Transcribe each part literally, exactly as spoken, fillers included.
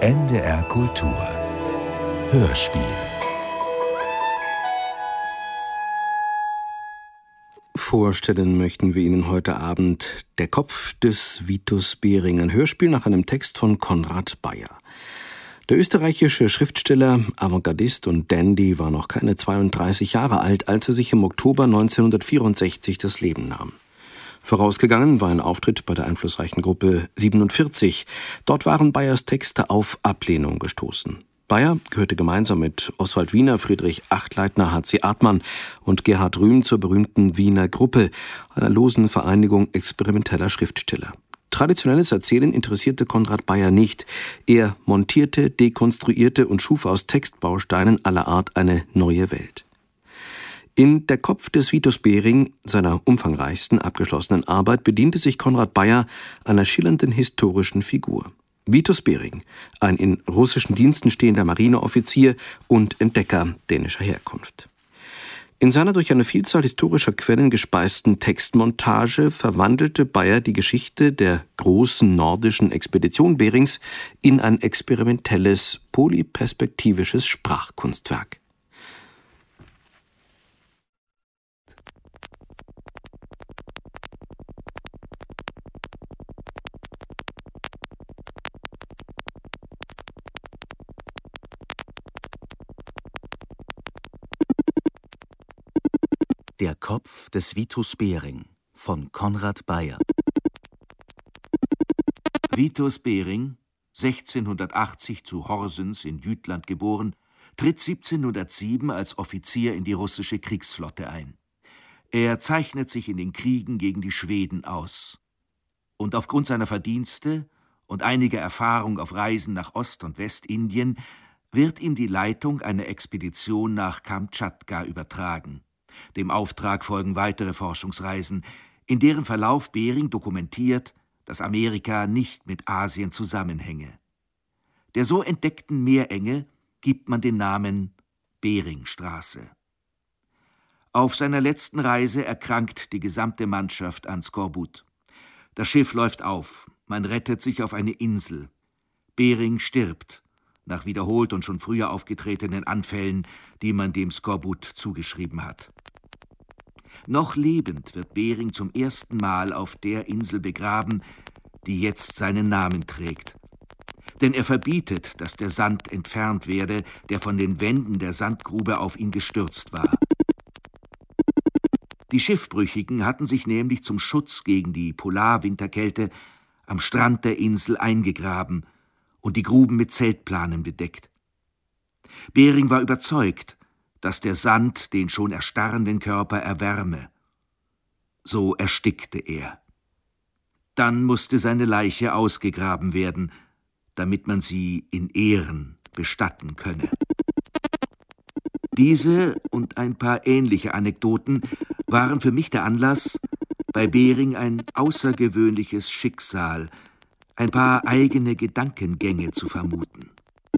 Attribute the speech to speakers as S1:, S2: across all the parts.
S1: N D R Kultur Hörspiel.
S2: Vorstellen möchten wir Ihnen heute Abend Der Kopf des Vitus Bering, ein Hörspiel nach einem Text von Konrad Beyer. Der österreichische Schriftsteller, Avantgardist und Dandy war noch keine zweiunddreißig Jahre alt, als er sich im Oktober neunzehnhundertvierundsechzig das Leben nahm. Vorausgegangen war ein Auftritt bei der einflussreichen Gruppe siebenundvierzig. Dort waren Beyers Texte auf Ablehnung gestoßen. Beyer gehörte gemeinsam mit Oswald Wiener, Friedrich Achtleitner, H C Artmann und Gerhard Rühm zur berühmten Wiener Gruppe, einer losen Vereinigung experimenteller Schriftsteller. Traditionelles Erzählen interessierte Konrad Beyer nicht. Er montierte, dekonstruierte und schuf aus Textbausteinen aller Art eine neue Welt. In Der Kopf des Vitus Bering, seiner umfangreichsten abgeschlossenen Arbeit, bediente sich Konrad Beyer einer schillernden historischen Figur. Vitus Bering, ein in russischen Diensten stehender Marineoffizier und Entdecker dänischer Herkunft. In seiner durch eine Vielzahl historischer Quellen gespeisten Textmontage verwandelte Beyer die Geschichte der großen nordischen Expedition Berings in ein experimentelles, polyperspektivisches Sprachkunstwerk.
S1: Der Kopf des Vitus Bering von Konrad Beyer.
S3: Vitus Bering, sechzehnhundertachtzig zu Horsens in Jütland geboren, tritt siebzehnhundertsieben als Offizier in die russische Kriegsflotte ein. Er zeichnet sich in den Kriegen gegen die Schweden aus. Und aufgrund seiner Verdienste und einiger Erfahrung auf Reisen nach Ost- und Westindien wird ihm die Leitung einer Expedition nach Kamtschatka übertragen. Dem Auftrag folgen weitere Forschungsreisen, in deren Verlauf Bering dokumentiert, dass Amerika nicht mit Asien zusammenhänge. Der so entdeckten Meerenge gibt man den Namen Beringstraße. Auf seiner letzten Reise erkrankt die gesamte Mannschaft an Skorbut. Das Schiff läuft auf, man rettet sich auf eine Insel. Bering stirbt, nach wiederholt und schon früher aufgetretenen Anfällen, die man dem Skorbut zugeschrieben hat. Noch lebend wird Bering zum ersten Mal auf der Insel begraben, die jetzt seinen Namen trägt. Denn er verbietet, dass der Sand entfernt werde, der von den Wänden der Sandgrube auf ihn gestürzt war. Die Schiffbrüchigen hatten sich nämlich zum Schutz gegen die Polarwinterkälte am Strand der Insel eingegraben und die Gruben mit Zeltplanen bedeckt. Bering war überzeugt, dass der Sand den schon erstarrenden Körper erwärme. So erstickte er. Dann musste seine Leiche ausgegraben werden, damit man sie in Ehren bestatten könne. Diese und ein paar ähnliche Anekdoten waren für mich der Anlass, bei Bering ein außergewöhnliches Schicksal, ein paar eigene Gedankengänge zu vermuten.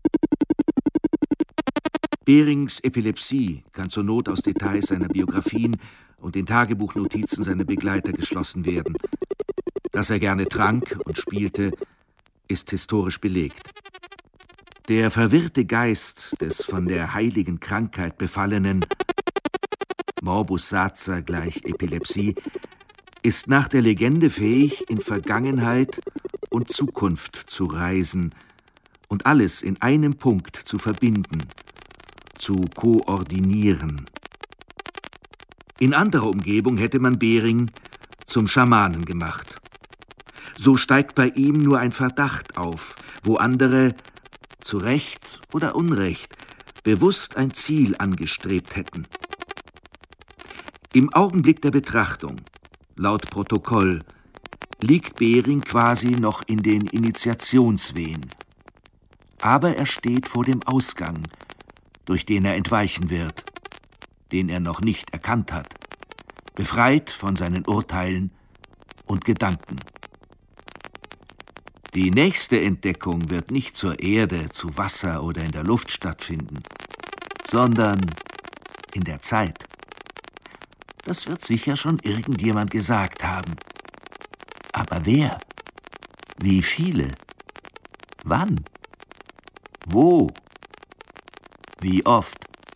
S3: Berings Epilepsie kann zur Not aus Details seiner Biografien und den Tagebuchnotizen seiner Begleiter geschlossen werden. Dass er gerne trank und spielte, ist historisch belegt. Der verwirrte Geist des von der heiligen Krankheit befallenen, Morbus Sacer gleich Epilepsie, ist nach der Legende fähig, in Vergangenheit und Zukunft zu reisen und alles in einem Punkt zu verbinden, zu koordinieren. In anderer Umgebung hätte man Bering zum Schamanen gemacht. So steigt bei ihm nur ein Verdacht auf, wo andere, zu Recht oder Unrecht, bewusst ein Ziel angestrebt hätten. Im Augenblick der Betrachtung, laut Protokoll, liegt Bering quasi noch in den Initiationswehen. Aber er steht vor dem Ausgang, durch den er entweichen wird, den er noch nicht erkannt hat, befreit von seinen Urteilen und Gedanken. Die nächste Entdeckung wird nicht zur Erde, zu Wasser oder in der Luft stattfinden, sondern in der Zeit. Das wird sicher schon irgendjemand gesagt haben. Aber wer? Wie viele? Wann? Wo? Wie oft?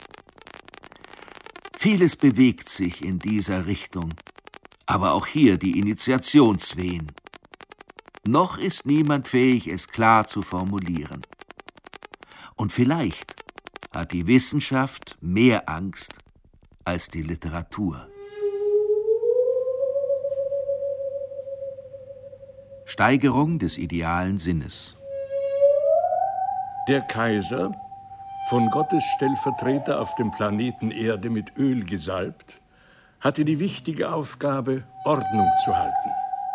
S3: Vieles bewegt sich in dieser Richtung, aber auch hier die Initiationswehen. Noch ist niemand fähig, es klar zu formulieren. Und vielleicht hat die Wissenschaft mehr Angst als die Literatur. Steigerung des idealen Sinnes.
S4: Der Kaiser, von Gottes Stellvertreter auf dem Planeten Erde mit Öl gesalbt, hatte die wichtige Aufgabe, Ordnung zu halten.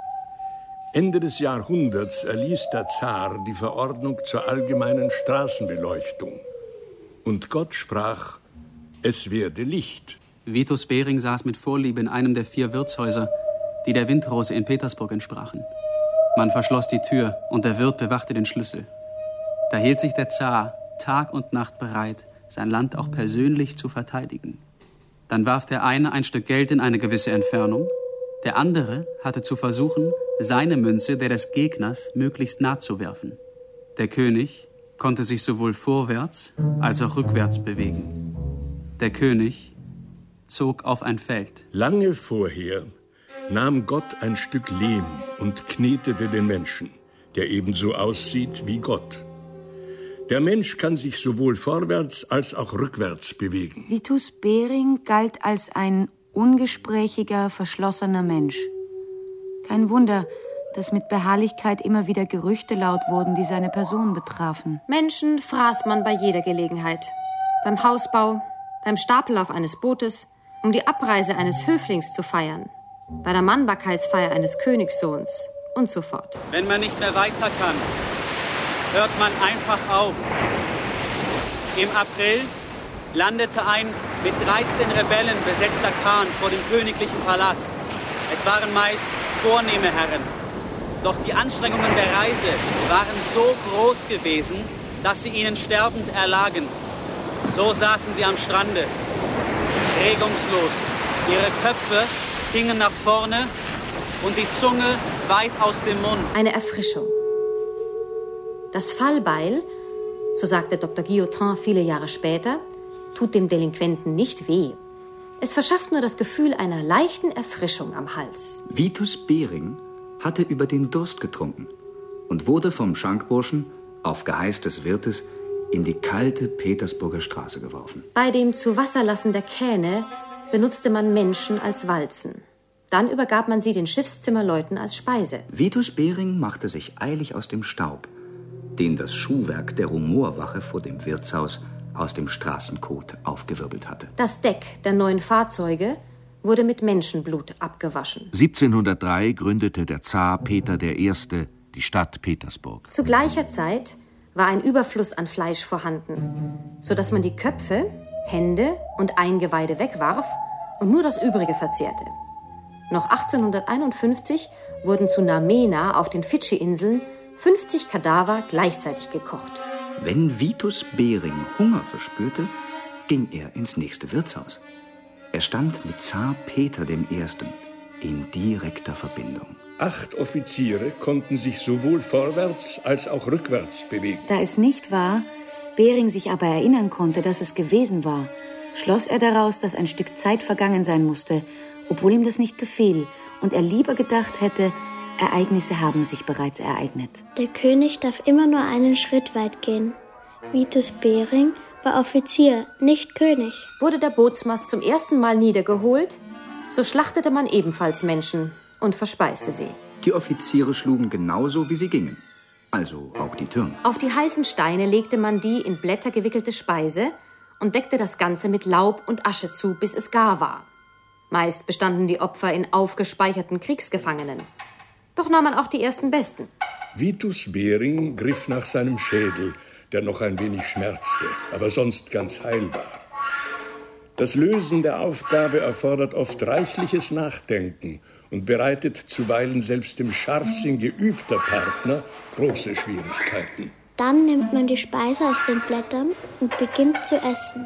S4: Ende des Jahrhunderts erließ der Zar die Verordnung zur allgemeinen Straßenbeleuchtung. Und Gott sprach, es werde Licht.
S5: Vitus Bering saß mit Vorliebe in einem der vier Wirtshäuser, die der Windrose in Petersburg entsprachen. Man verschloss die Tür und der Wirt bewachte den Schlüssel. Da hielt sich der Zar Tag und Nacht bereit, sein Land auch persönlich zu verteidigen. Dann warf der eine ein Stück Geld in eine gewisse Entfernung, der andere hatte zu versuchen, seine Münze der des Gegners möglichst nah zu werfen. Der König konnte sich sowohl vorwärts als auch rückwärts bewegen. Der König zog auf ein Feld.
S4: Lange vorher nahm Gott ein Stück Lehm und knetete den Menschen, der ebenso aussieht wie Gott. Der Mensch kann sich sowohl vorwärts als auch rückwärts bewegen.
S6: Vitus Bering galt als ein ungesprächiger, verschlossener Mensch. Kein Wunder, dass mit Beharrlichkeit immer wieder Gerüchte laut wurden, die seine Person betrafen.
S7: Menschen fraß man bei jeder Gelegenheit. Beim Hausbau, beim Stapellauf eines Bootes, um die Abreise eines Höflings zu feiern, bei der Mannbarkeitsfeier eines Königssohns und so fort.
S5: Wenn man nicht mehr weiter kann, hört man einfach auf. Im April landete ein mit dreizehn Rebellen besetzter Kahn vor dem königlichen Palast. Es waren meist vornehme Herren. Doch die Anstrengungen der Reise waren so groß gewesen, dass sie ihnen sterbend erlagen. So saßen sie am Strande, regungslos. Ihre Köpfe hingen nach vorne und die Zunge weit aus dem Mund.
S7: Eine Erfrischung. Das Fallbeil, so sagte Doktor Guillotin viele Jahre später, tut dem Delinquenten nicht weh. Es verschafft nur das Gefühl einer leichten Erfrischung am Hals.
S8: Vitus Bering hatte über den Durst getrunken und wurde vom Schankburschen auf Geheiß des Wirtes in die kalte Petersburger Straße geworfen.
S7: Bei dem Zuwasserlassen der Kähne benutzte man Menschen als Walzen. Dann übergab man sie den Schiffszimmerleuten als Speise.
S8: Vitus Bering machte sich eilig aus dem Staub, den das Schuhwerk der Rumorwache vor dem Wirtshaus aus dem Straßenkot aufgewirbelt hatte.
S7: Das Deck der neuen Fahrzeuge wurde mit Menschenblut abgewaschen.
S3: siebzehnhundertdrei gründete der Zar Peter der Erste die Stadt Petersburg.
S7: Zu gleicher Zeit war ein Überfluss an Fleisch vorhanden, sodass man die Köpfe, Hände und Eingeweide wegwarf und nur das Übrige verzehrte. Noch achtzehnhunderteinundfünfzig wurden zu Namena auf den Fidschi-Inseln fünfzig Kadaver gleichzeitig gekocht.
S8: Wenn Vitus Bering Hunger verspürte, ging er ins nächste Wirtshaus. Er stand mit Zar Peter dem Ersten in direkter Verbindung.
S4: Acht Offiziere konnten sich sowohl vorwärts als auch rückwärts bewegen.
S6: Da es nicht war, Bering sich aber erinnern konnte, dass es gewesen war, schloss er daraus, dass ein Stück Zeit vergangen sein musste, obwohl ihm das nicht gefiel und er lieber gedacht hätte, Ereignisse haben sich bereits ereignet.
S9: Der König darf immer nur einen Schritt weit gehen. Vitus Bering war Offizier, nicht König.
S7: Wurde der Bootsmast zum ersten Mal niedergeholt, so schlachtete man ebenfalls Menschen und verspeiste sie.
S8: Die Offiziere schlugen genauso, wie sie gingen. Also auch die Türme.
S7: Auf die heißen Steine legte man die in Blätter gewickelte Speise und deckte das Ganze mit Laub und Asche zu, bis es gar war. Meist bestanden die Opfer in aufgespeicherten Kriegsgefangenen. Doch nahm man auch die ersten Besten.
S4: Vitus Bering griff nach seinem Schädel, der noch ein wenig schmerzte, aber sonst ganz heil war. Das Lösen der Aufgabe erfordert oft reichliches Nachdenken und bereitet zuweilen selbst dem Scharfsinn geübter Partner große Schwierigkeiten.
S9: Dann nimmt man die Speise aus den Blättern und beginnt zu essen.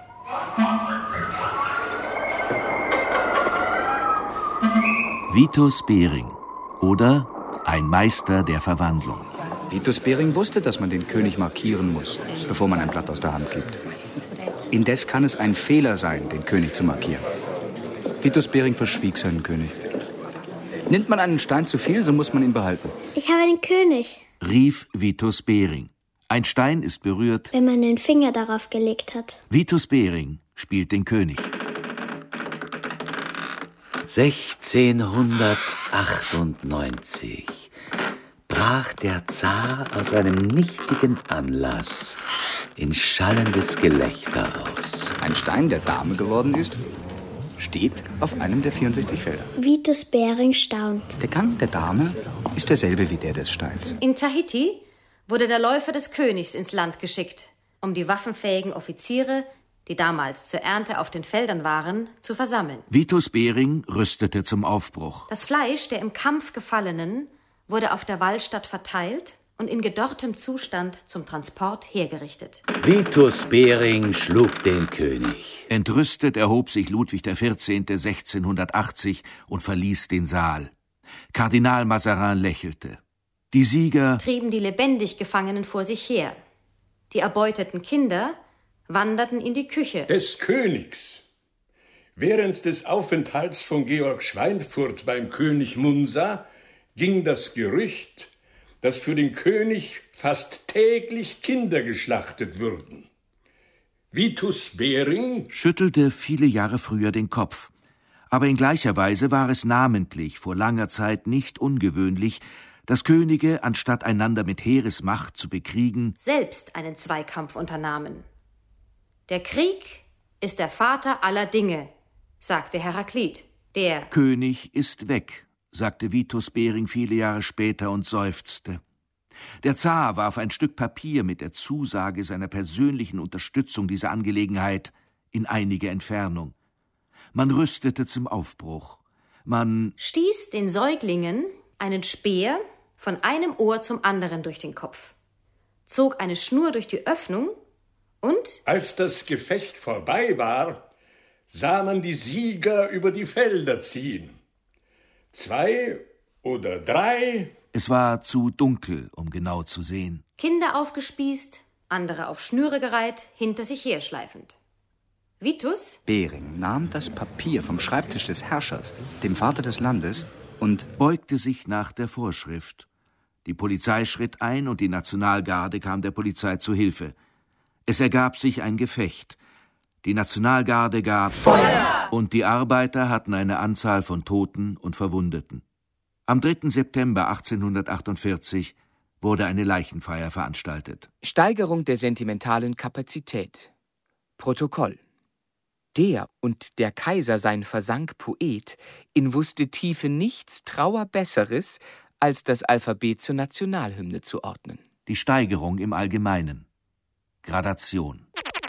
S3: Vitus Bering oder ein Meister der Verwandlung.
S8: Vitus Bering wusste, dass man den König markieren muss, bevor man ein Blatt aus der Hand gibt. Indes kann es ein Fehler sein, den König zu markieren. Vitus Bering verschwieg seinen König. Nimmt man einen Stein zu viel, so muss man ihn behalten.
S9: Ich habe den König,
S3: rief Vitus Bering. Ein Stein ist berührt,
S9: wenn man den Finger darauf gelegt hat.
S3: Vitus Bering spielt den König.
S10: sechzehnhundertachtundneunzig brach der Zar aus einem nichtigen Anlass in schallendes Gelächter aus.
S8: Ein Stein, der Dame geworden ist, steht auf einem der vierundsechzig Felder.
S9: Vitus Bering staunt.
S8: Der Gang der Dame ist derselbe wie der des Steins.
S7: In Tahiti wurde der Läufer des Königs ins Land geschickt, um die waffenfähigen Offiziere, die damals zur Ernte auf den Feldern waren, zu versammeln.
S3: Vitus Bering rüstete zum Aufbruch.
S7: Das Fleisch der im Kampf Gefallenen wurde auf der Walstatt verteilt und in gedörrtem Zustand zum Transport hergerichtet.
S10: Vitus Bering schlug den König.
S3: Entrüstet erhob sich Ludwig der Vierzehnte. sechzehnhundertachtzig und verließ den Saal. Kardinal Mazarin lächelte. Die Sieger
S7: trieben die lebendig Gefangenen vor sich her. Die erbeuteten Kinder wanderten in die Küche
S4: des Königs. Während des Aufenthalts von Georg Schweinfurt beim König Munsa ging das Gerücht, dass für den König fast täglich Kinder geschlachtet würden. Vitus Bering
S3: schüttelte viele Jahre früher den Kopf. Aber in gleicher Weise war es namentlich vor langer Zeit nicht ungewöhnlich, dass Könige, anstatt einander mit Heeresmacht zu bekriegen,
S7: selbst einen Zweikampf unternahmen. Der Krieg ist der Vater aller Dinge, sagte Heraklit. Der
S3: König ist weg, sagte Vitus Bering viele Jahre später und seufzte. Der Zar warf ein Stück Papier mit der Zusage seiner persönlichen Unterstützung dieser Angelegenheit in einige Entfernung. Man rüstete zum Aufbruch. Man
S7: stieß den Säuglingen einen Speer von einem Ohr zum anderen durch den Kopf, zog eine Schnur durch die Öffnung und,
S4: als das Gefecht vorbei war, sah man die Sieger über die Felder ziehen. Zwei oder drei.
S3: Es war zu dunkel, um genau zu sehen.
S7: Kinder aufgespießt, andere auf Schnüre gereiht, hinter sich herschleifend. Vitus
S8: Bering nahm das Papier vom Schreibtisch des Herrschers, dem Vater des Landes, und
S3: beugte sich nach der Vorschrift. Die Polizei schritt ein und die Nationalgarde kam der Polizei zu Hilfe. Es ergab sich ein Gefecht. Die Nationalgarde gab Feuer und die Arbeiter hatten eine Anzahl von Toten und Verwundeten. Am dritten September achtzehnhundertachtundvierzig wurde eine Leichenfeier veranstaltet.
S11: Steigerung der sentimentalen Kapazität. Protokoll. Der und der Kaiser sein versank Poet, in wusste Tiefe nichts Trauerbesseres, als das Alphabet zur Nationalhymne zu ordnen.
S3: Die Steigerung im Allgemeinen. Gradation.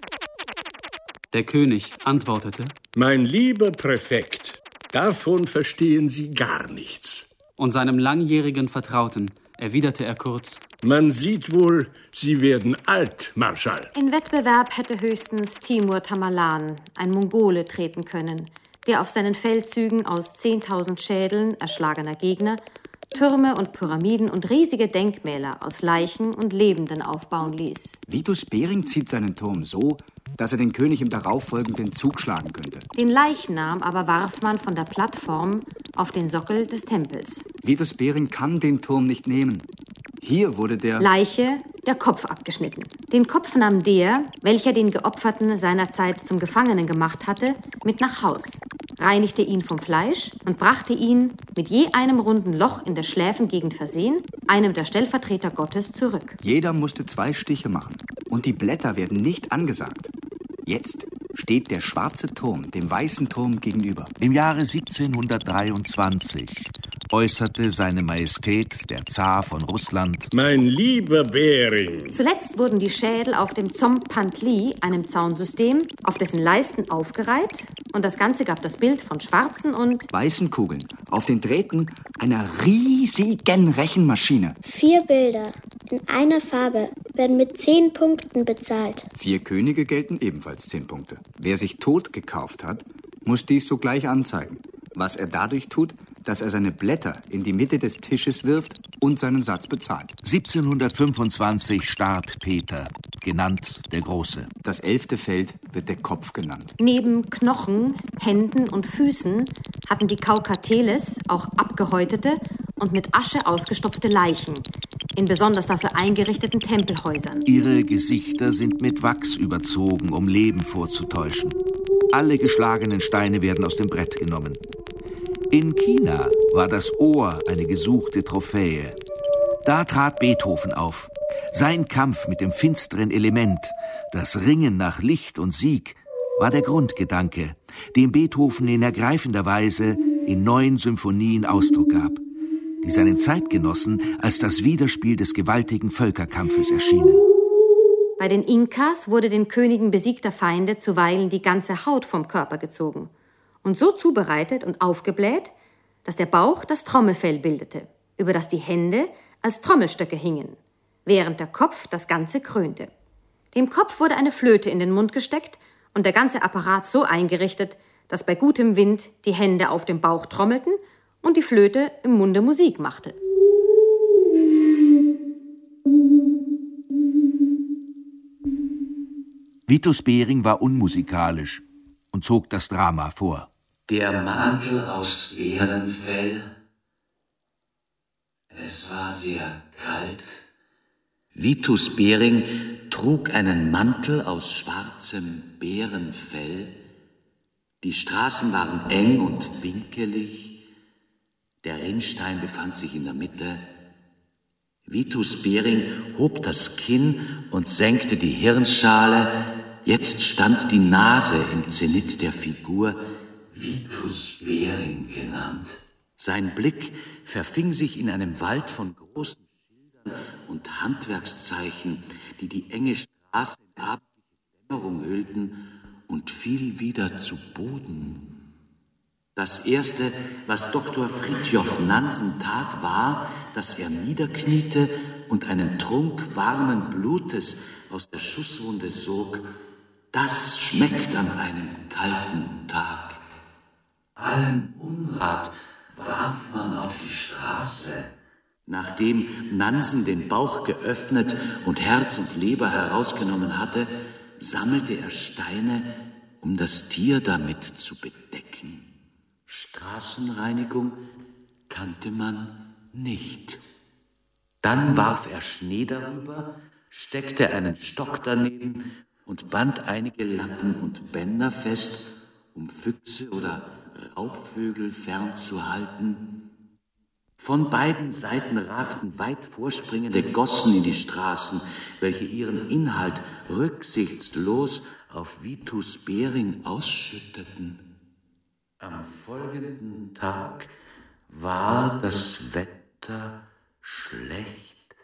S5: Der König antwortete:
S4: Mein lieber Präfekt, davon verstehen Sie gar nichts.
S5: Und seinem langjährigen Vertrauten erwiderte er kurz:
S4: Man sieht wohl, Sie werden alt, Marschall.
S7: In Wettbewerb hätte höchstens Timur Tamerlan, ein Mongole, treten können, der auf seinen Feldzügen aus zehntausend Schädeln erschlagener Gegner Türme und Pyramiden und riesige Denkmäler aus Leichen und Lebenden aufbauen ließ.
S8: Vitus Bering zieht seinen Turm so, dass er den König im darauffolgenden Zug schlagen könnte.
S7: Den Leichnam aber warf man von der Plattform auf den Sockel des Tempels.
S8: Vitus Bering kann den Turm nicht nehmen. Hier wurde der
S7: Leiche der Kopf abgeschnitten. Den Kopf nahm der, welcher den Geopferten seinerzeit zum Gefangenen gemacht hatte, mit nach Haus, reinigte ihn vom Fleisch und brachte ihn, mit je einem runden Loch in der Schläfengegend versehen, einem der Stellvertreter Gottes zurück.
S8: Jeder musste zwei Stiche machen und die Blätter werden nicht angesagt. Jetzt steht der schwarze Turm dem weißen Turm gegenüber.
S3: Im Jahre siebzehnhundertdreiundzwanzig äußerte seine Majestät, der Zar von Russland:
S4: Mein lieber Bering.
S7: Zuletzt wurden die Schädel auf dem Zompantli, einem Zaunsystem, auf dessen Leisten aufgereiht, und das Ganze gab das Bild von schwarzen und
S8: weißen Kugeln auf den Drähten einer riesigen Rechenmaschine.
S9: Vier Bilder in einer Farbe werden mit zehn Punkten bezahlt.
S8: Vier Könige gelten ebenfalls zehn Punkte. Wer sich tot gekauft hat, muss dies sogleich anzeigen. Was er dadurch tut, dass er seine Blätter in die Mitte des Tisches wirft und seinen Satz bezahlt.
S3: siebzehnhundertfünfundzwanzig starb Peter, genannt der Große.
S8: Das elfte Feld wird der Kopf genannt.
S7: Neben Knochen, Händen und Füßen hatten die Kaukateles auch abgehäutete und mit Asche ausgestopfte Leichen in besonders dafür eingerichteten Tempelhäusern.
S3: Ihre Gesichter sind mit Wachs überzogen, um Leben vorzutäuschen. Alle geschlagenen Steine werden aus dem Brett genommen. In China war das Ohr eine gesuchte Trophäe. Da trat Beethoven auf. Sein Kampf mit dem finsteren Element, das Ringen nach Licht und Sieg, war der Grundgedanke, dem Beethoven in ergreifender Weise in neun Symphonien Ausdruck gab, die seinen Zeitgenossen als das Widerspiel des gewaltigen Völkerkampfes erschienen.
S7: Bei den Inkas wurde den Königen besiegter Feinde zuweilen die ganze Haut vom Körper gezogen und so zubereitet und aufgebläht, dass der Bauch das Trommelfell bildete, über das die Hände als Trommelstöcke hingen, während der Kopf das Ganze krönte. Dem Kopf wurde eine Flöte in den Mund gesteckt und der ganze Apparat so eingerichtet, dass bei gutem Wind die Hände auf dem Bauch trommelten und die Flöte im Munde Musik machte.
S3: Vitus Bering war unmusikalisch und zog das Drama vor.
S10: Der Mantel aus Bärenfell. Es war sehr kalt. Vitus Bering trug einen Mantel aus schwarzem Bärenfell. Die Straßen waren eng und winkelig. Der Rinnstein befand sich in der Mitte. Vitus Bering hob das Kinn und senkte die Hirnschale. Jetzt stand die Nase im Zenit der Figur, Vitus Bering genannt. Sein Blick verfing sich in einem Wald von großen Schildern und Handwerkszeichen, die die enge Straße in abendliche Dämmerung hüllten, und fiel wieder zu Boden. Das Erste, was Doktor Fridtjof Nansen tat, war, dass er niederkniete und einen Trunk warmen Blutes aus der Schusswunde sog. Das schmeckt an einem kalten Tag. Allen Unrat warf man auf die Straße. Nachdem Nansen den Bauch geöffnet und Herz und Leber herausgenommen hatte, sammelte er Steine, um das Tier damit zu bedecken. Straßenreinigung kannte man nicht. Dann warf er Schnee darüber, steckte einen Stock daneben und band einige Latten und Bänder fest, um Füchse oder Raubvögel fernzuhalten. Von beiden Seiten ragten weit vorspringende Gossen in die Straßen, welche ihren Inhalt rücksichtslos auf Vitus Bering ausschütteten. Am folgenden Tag war das Wetter schlecht.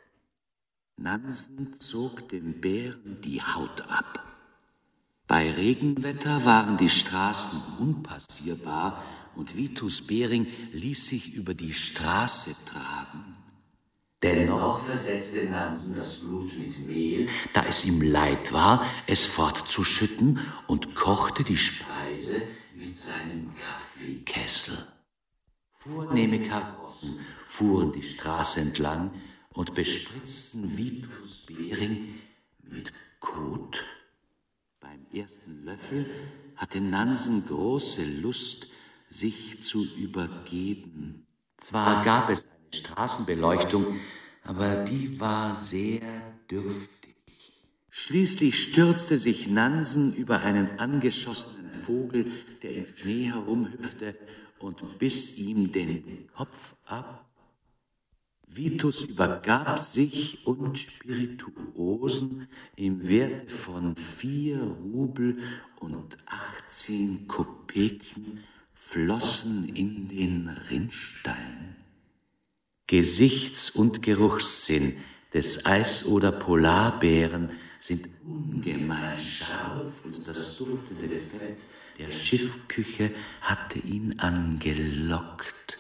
S10: Nansen zog dem Bären die Haut ab. Bei Regenwetter waren die Straßen unpassierbar und Vitus Bering ließ sich über die Straße tragen. Dennoch versetzte Nansen das Blut mit Mehl, da es ihm leid war, es fortzuschütten, und kochte die Speise mit seinem Kaffeekessel. Vornehme Karossen fuhren die Straße entlang und bespritzten Vitus Bering mit Kot. Beim ersten Löffel hatte Nansen große Lust, sich zu übergeben. Zwar gab es eine Straßenbeleuchtung, aber die war sehr dürftig. Schließlich stürzte sich Nansen über einen angeschossenen Vogel, der im Schnee herumhüpfte, und biss ihm den Kopf ab. Vitus übergab sich und Spirituosen im Werte von vier Rubel und achtzehn Kopeken flossen in den Rinnstein. Gesichts- und Geruchssinn des Eis- oder Polarbären sind ungemein scharf, und das duftende Fett der Schiffküche hatte ihn angelockt.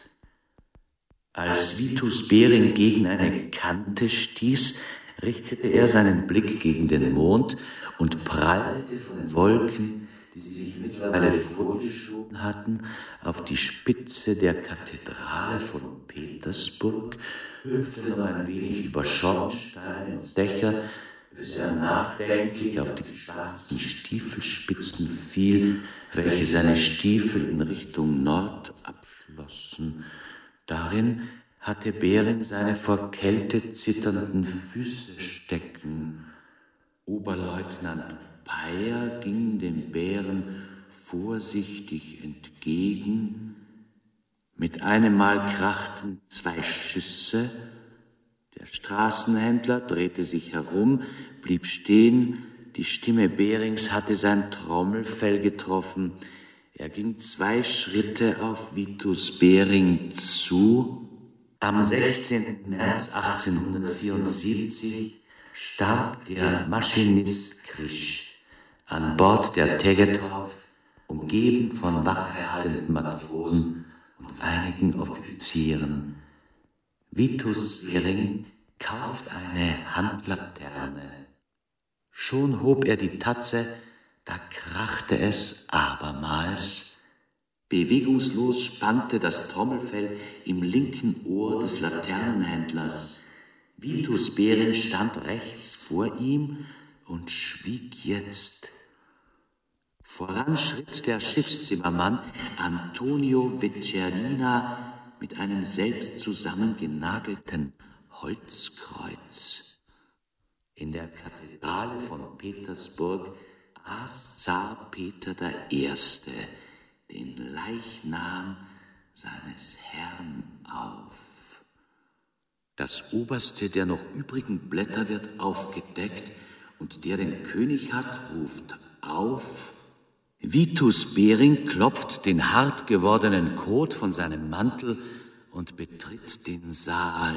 S10: Als Vitus Bering gegen eine Kante stieß, richtete er seinen Blick gegen den Mond und prallte von den Wolken die sie sich mittlerweile vorgeschoben hatten, auf die Spitze der Kathedrale von Petersburg, hüpfte noch ein wenig über Schornsteine und Dächer, bis er nachdenklich auf die schwarzen Stiefelspitzen fiel, welche seine Stiefel in Richtung Nord abschlossen. Darin hatte Bering seine vor Kälte zitternden Füße stecken. Oberleutnant Payer ging dem Bären vorsichtig entgegen. Mit einem Mal krachten zwei Schüsse. Der Straßenhändler drehte sich herum, blieb stehen. Die Stimme Berings hatte sein Trommelfell getroffen. Er ging zwei Schritte auf Vitus Bering zu. Am sechzehnten März achtzehnhundertvierundsiebzig starb der Maschinist Krisch an Bord der Tegethoff, umgeben von wachhaltenden Matrosen und einigen Offizieren. Vitus Bering kauft eine Handlaterne. Schon hob er die Tatze, da krachte es abermals. Bewegungslos spannte das Trommelfell im linken Ohr des Laternenhändlers. Vitus Bering stand rechts vor ihm und schwieg jetzt. Voran schritt der Schiffszimmermann Antonio Vecerina mit einem selbst zusammengenagelten Holzkreuz. In der Kathedrale von Petersburg aß Zar Peter der Erste den Leichnam seines Herrn auf. Das oberste der noch übrigen Blätter wird aufgedeckt, und der den König hat, ruft auf. Vitus Bering klopft den hart gewordenen Kot von seinem Mantel und betritt den Saal.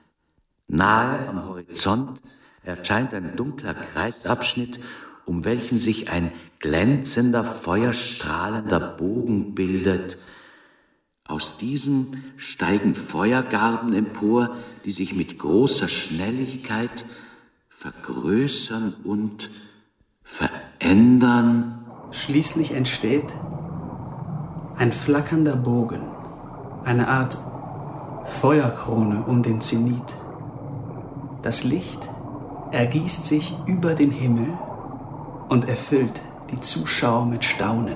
S10: Nahe am Horizont erscheint ein dunkler Kreisabschnitt, um welchen sich ein glänzender, feuerstrahlender Bogen bildet. Aus diesem steigen Feuergarben empor, die sich mit großer Schnelligkeit vergrößern und verändern.
S5: Schließlich entsteht ein flackernder Bogen, eine Art Feuerkrone um den Zenit. Das Licht ergießt sich über den Himmel und erfüllt die Zuschauer mit Staunen.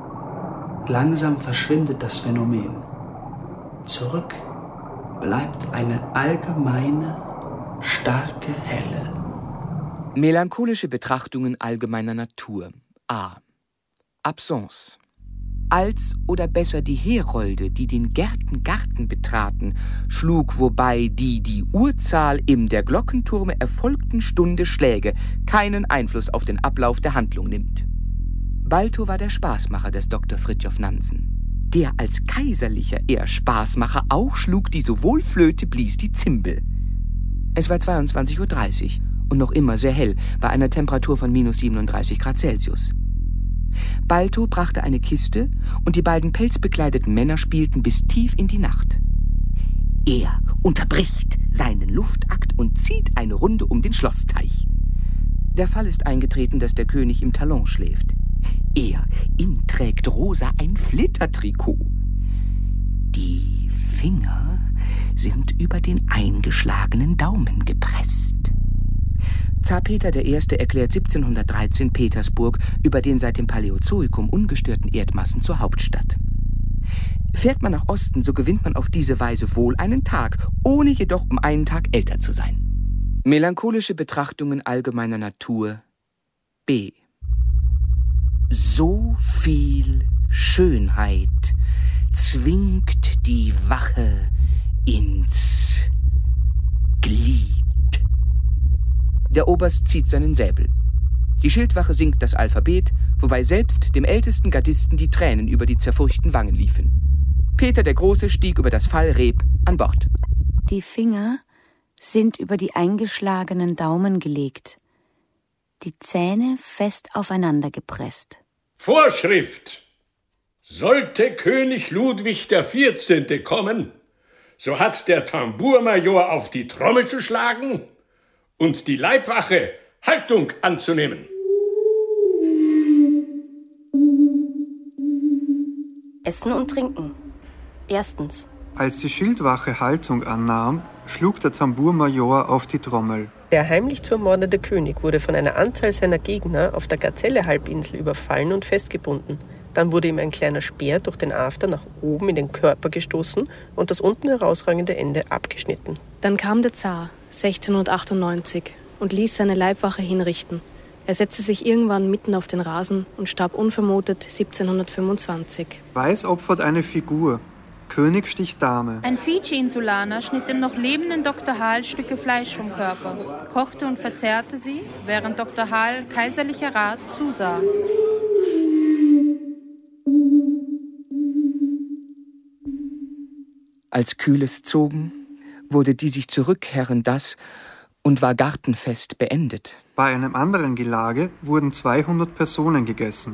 S5: Langsam verschwindet das Phänomen. Zurück bleibt eine allgemeine, starke Helle.
S11: Melancholische Betrachtungen allgemeiner Natur. A. Absence. Als oder besser die Herolde, die den Gärtengarten betraten, schlug wobei die die Uhrzahl im der Glockenturme erfolgten Stunde Schläge keinen Einfluss auf den Ablauf der Handlung nimmt. Balto war der Spaßmacher des Doktor Fridtjof Nansen. Der als kaiserlicher eher Spaßmacher auch schlug die sowohl Flöte blies die Zimbel. Es war zweiundzwanzig Uhr dreißig und noch immer sehr hell bei einer Temperatur von minus siebenunddreißig Grad Celsius. Balto brachte eine Kiste und die beiden pelzbekleideten Männer spielten bis tief in die Nacht. Er unterbricht seinen Luftakt und zieht eine Runde um den Schlossteich. Der Fall ist eingetreten, dass der König im Talon schläft. Er in trägt rosa ein Flittertrikot. Die Finger sind über den eingeschlagenen Daumen gepresst. Zar Peter der Erste erklärt siebzehnhundertdreizehn Petersburg über den seit dem Paläozoikum ungestörten Erdmassen zur Hauptstadt. Fährt man nach Osten, so gewinnt man auf diese Weise wohl einen Tag, ohne jedoch um einen Tag älter zu sein. Melancholische Betrachtungen allgemeiner Natur. B. So viel Schönheit zwingt die Wache ins Glied. Der Oberst zieht seinen Säbel. Die Schildwache singt das Alphabet, wobei selbst dem ältesten Gardisten die Tränen über die zerfurchten Wangen liefen. Peter der Große stieg über das Fallreb an Bord.
S6: Die Finger sind über die eingeschlagenen Daumen gelegt, die Zähne fest aufeinander gepresst.
S4: Vorschrift! Sollte König Ludwig der Vierzehnte kommen, so hat der Tambourmajor auf die Trommel zu schlagen und die Leibwache Haltung anzunehmen.
S12: Essen und Trinken. Erstens.
S13: Als die Schildwache Haltung annahm, schlug der Tambourmajor auf die Trommel.
S14: Der heimlich zu ermordende König wurde von einer Anzahl seiner Gegner auf der Gazelle-Halbinsel überfallen und festgebunden. Dann wurde ihm ein kleiner Speer durch den After nach oben in den Körper gestoßen und das unten herausragende Ende abgeschnitten.
S15: Dann kam der Zar, sechzehnhundertachtundneunzig, und ließ seine Leibwache hinrichten. Er setzte sich irgendwann mitten auf den Rasen und starb unvermutet siebzehnhundertfünfundzwanzig.
S13: Weiß opfert eine Figur. König sticht Dame.
S16: Ein Fidschi-Insulaner schnitt dem noch lebenden Doktor Hall Stücke Fleisch vom Körper, kochte und verzehrte sie, während Doktor Hall, kaiserlicher Rat, zusah.
S11: Als Kühles zogen, wurde die sich zurückkehren das und war Gartenfest beendet.
S13: Bei einem anderen Gelage wurden zweihundert Personen gegessen.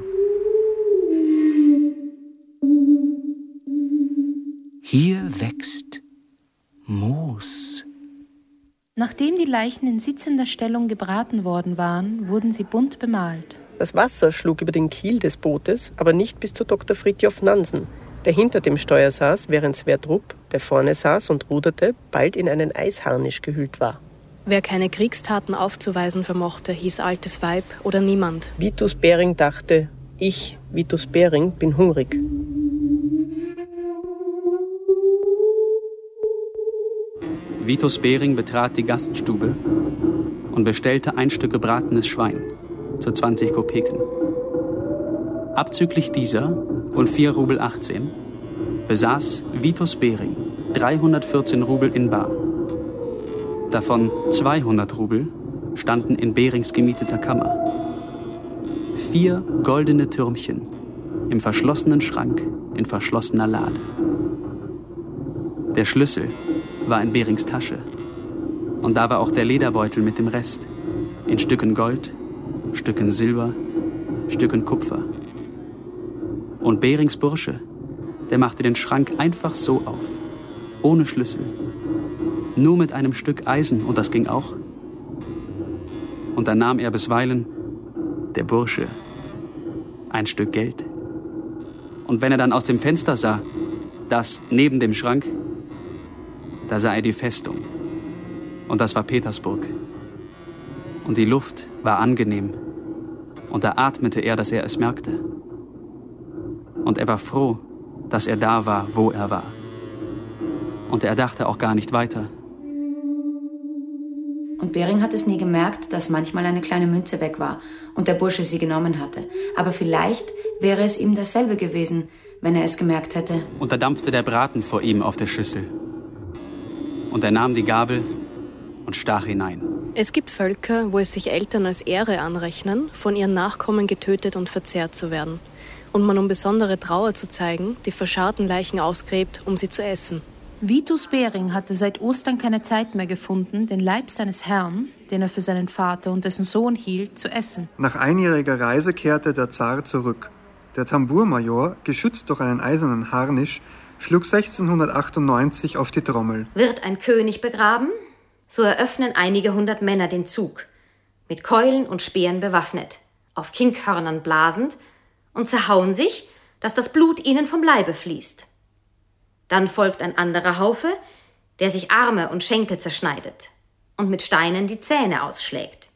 S11: Hier wächst Moos.
S16: Nachdem die Leichen in sitzender Stellung gebraten worden waren, wurden sie bunt bemalt.
S14: Das Wasser schlug über den Kiel des Bootes, aber nicht bis zu Doktor Fridtjof Nansen, der hinter dem Steuer saß, während Sverdrup, der vorne saß und ruderte, bald in einen Eisharnisch gehüllt war.
S15: Wer keine Kriegstaten aufzuweisen vermochte, hieß altes Weib oder niemand.
S14: Vitus Bering dachte, ich, Vitus Bering, bin hungrig.
S5: Vitus Bering betrat die Gaststube und bestellte ein Stück gebratenes Schwein zu zwanzig Kopeken. Abzüglich dieser und vier Rubel achtzehn besaß Vitus Bering dreihundertvierzehn Rubel in bar. Davon zweihundert Rubel standen in Berings gemieteter Kammer. Vier goldene Türmchen im verschlossenen Schrank in verschlossener Lade. Der Schlüssel war in Berings Tasche. Und da war auch der Lederbeutel mit dem Rest. In Stücken Gold, Stücken Silber, Stücken Kupfer. Und Berings Bursche, der machte den Schrank einfach so auf. Ohne Schlüssel. Nur mit einem Stück Eisen, und das ging auch. Und dann nahm er bisweilen, der Bursche, ein Stück Geld. Und wenn er dann aus dem Fenster sah, das neben dem Schrank, da sah er die Festung. Und das war Petersburg. Und die Luft war angenehm. Und da atmete er, dass er es merkte. Und er war froh, dass er da war, wo er war. Und er dachte auch gar nicht weiter.
S6: Und Bering hat es nie gemerkt, dass manchmal eine kleine Münze weg war und der Bursche sie genommen hatte. Aber vielleicht wäre es ihm dasselbe gewesen, wenn er es gemerkt hätte.
S5: Und da dampfte der Braten vor ihm auf der Schüssel. Und er nahm die Gabel und stach hinein.
S15: Es gibt Völker, wo es sich Eltern als Ehre anrechnen, von ihren Nachkommen getötet und verzehrt zu werden. Und man, um besondere Trauer zu zeigen, die verscharrten Leichen ausgräbt, um sie zu essen.
S16: Vitus Bering hatte seit Ostern keine Zeit mehr gefunden, den Leib seines Herrn, den er für seinen Vater und dessen Sohn hielt, zu essen.
S13: Nach einjähriger Reise kehrte der Zar zurück. Der Tambourmajor, geschützt durch einen eisernen Harnisch, schlug sechzehnhundertachtundneunzig auf die Trommel.
S7: Wird ein König begraben, so eröffnen einige hundert Männer den Zug, mit Keulen und Speeren bewaffnet, auf Kinkhörnern blasend, und zerhauen sich, dass das Blut ihnen vom Leibe fließt. Dann folgt ein anderer Haufe, der sich Arme und Schenkel zerschneidet und mit Steinen die Zähne ausschlägt.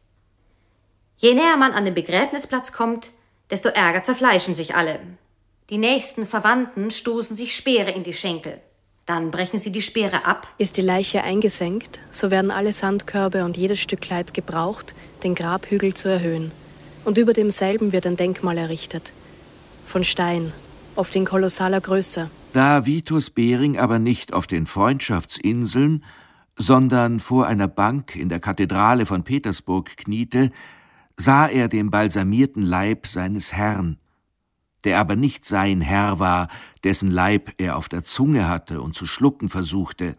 S7: Je näher man an den Begräbnisplatz kommt, desto ärger zerfleischen sich alle. Die nächsten Verwandten stoßen sich Speere in die Schenkel. Dann brechen sie die Speere ab.
S15: Ist die Leiche eingesenkt, so werden alle Sandkörbe und jedes Stück Leid gebraucht, den Grabhügel zu erhöhen. Und über demselben wird ein Denkmal errichtet. Von Stein, oft in kolossaler Größe.
S3: Da Vitus Bering aber nicht auf den Freundschaftsinseln, sondern vor einer Bank in der Kathedrale von Petersburg kniete, sah er den balsamierten Leib seines Herrn, der aber nicht sein Herr war, dessen Leib er auf der Zunge hatte und zu schlucken versuchte.